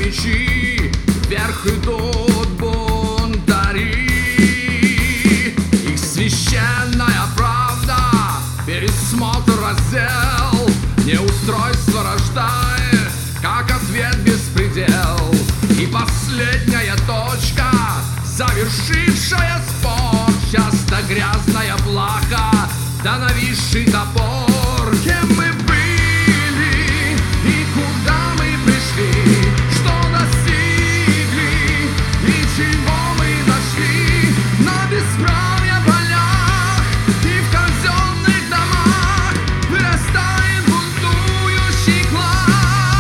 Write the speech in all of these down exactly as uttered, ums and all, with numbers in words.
мечи, вверх идут бунтари. Их священная правда, пересмотр раздел, неустройство рождает, как ответ беспредел. И последняя точка, завершившая спор, часто грязная плаха, да нависший топор. Кем мы были и куда мы пришли, что достигли и чего мы дошли, на бесправье полях и в казенных домах вырастает бунтующий класс.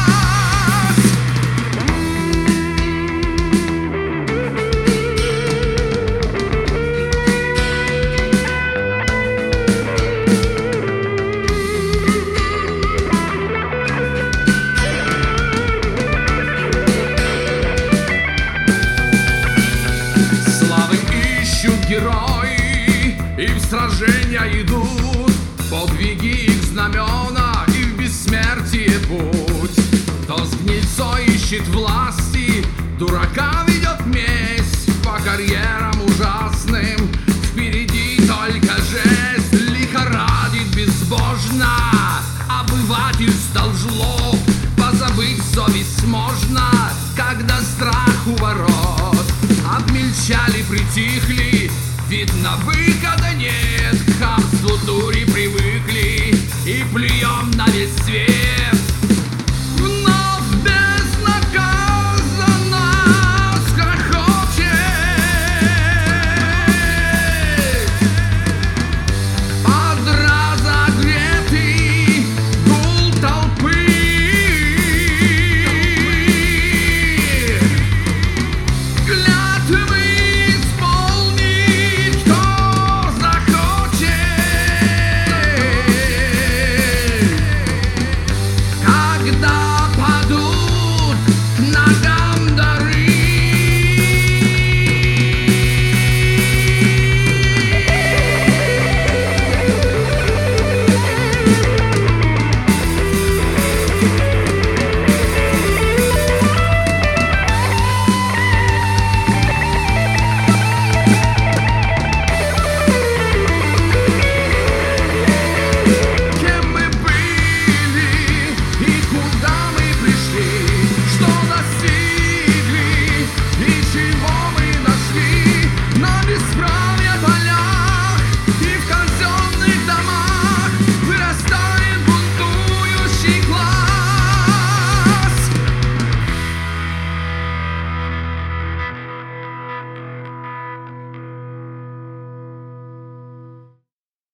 Герои и в сражения идут, подвиги их знамена и в бессмертие путь. Кто с гнильцой ищет власти, дурака ведет месть по карьерам ужасным. Впереди только жесть, лихорадит безбожно, обыватель стал жлоб, позабыть совесть можно, когда страх у ворот. Обмельчали, притихли, видно, выхода нет.